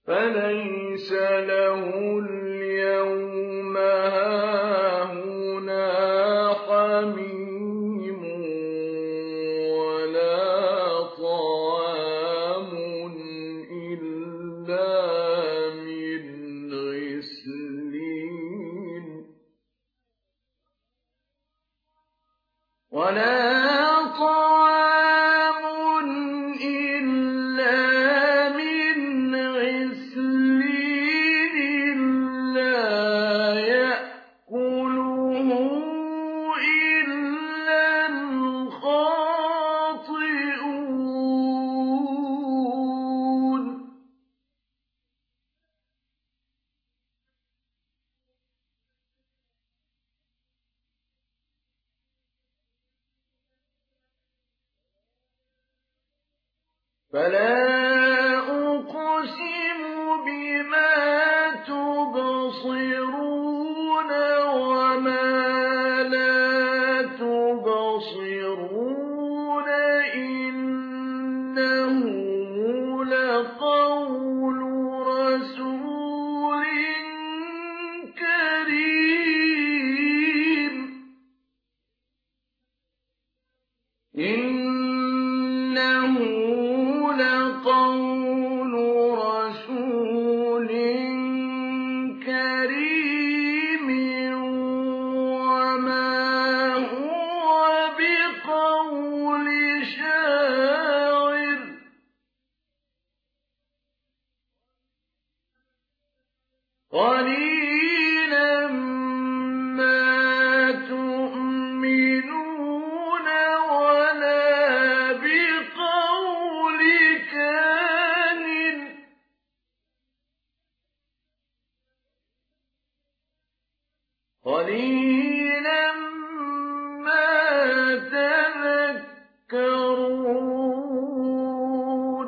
فليس له اليوم هاهنا حميم ولا طعام إلا من غسلين لا يأكله إلا الخاطئون فلا أقسم بما تبصرون وما لا تبصرون إنه لقول رسول كريم إنه لقول رسول كريم وما هو بقول شاعر قليلا ما تؤمنون ولا بقول كاهن قليلا ما تذكرون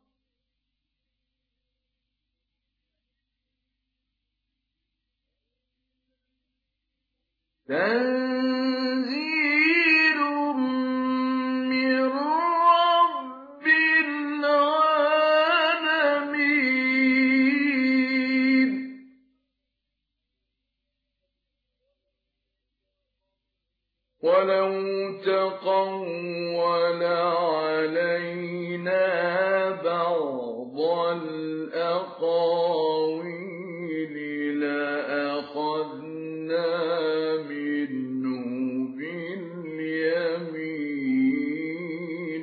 تنزيل من رب العالمين ولو تقول علينا بعض الأقاويل لأخذنا منه باليمين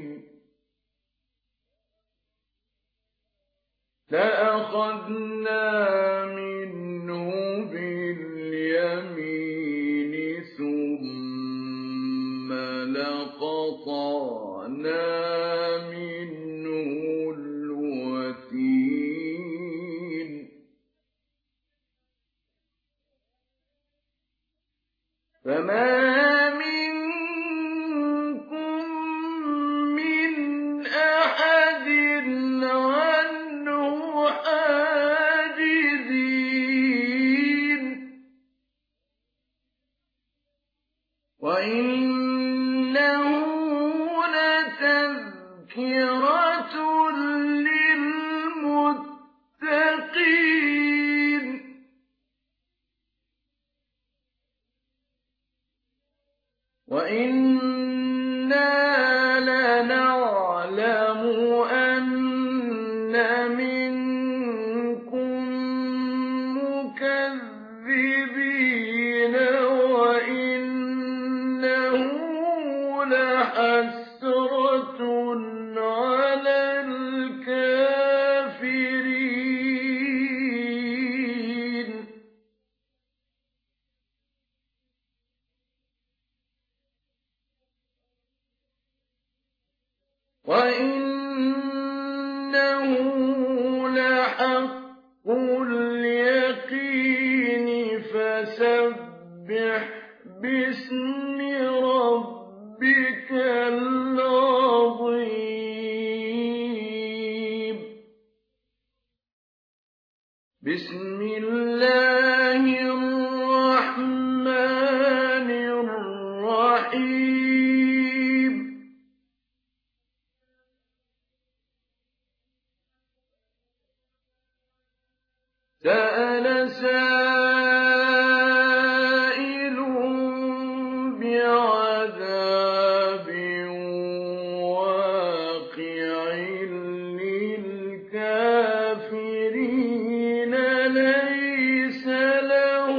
ثم لقطعنا منه الوتين فما منكم من أحد عنه حاجزين وإنه لتذكرة للمتقين وإنا لنعلم أن منكم مكذبين وإنه لحسرة على الكافرين وإنه لحق اليقين فسبح باسم ربك العظيم بسم الله الرحمن الرحيم سأل سائل بعذاب واقع للكافرين ليس له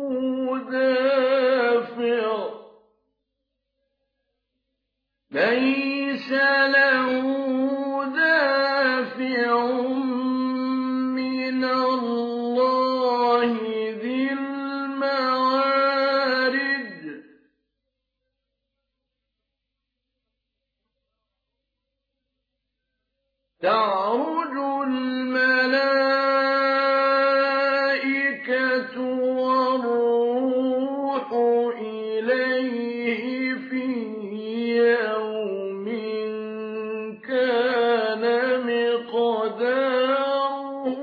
دافع من الله ذي المعارج تعرج الملائكة والروح إليه في يوم كان مقداره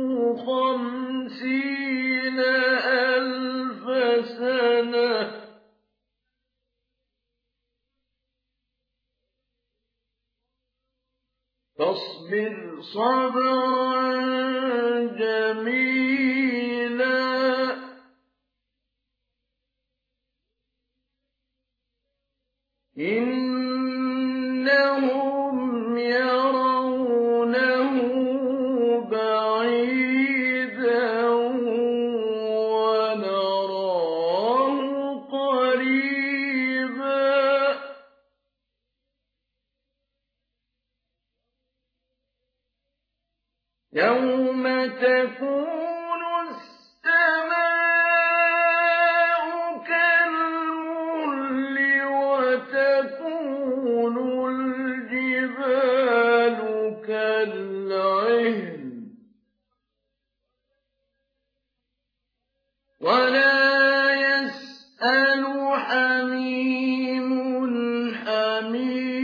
50,000 سنة فاصبر صبرا جميلا إنهم يرونه بعيدا ونراه قريبا يوم تكون السماء كالمهل وتكون الجبال كالعهن ولا يسأل حميم حميم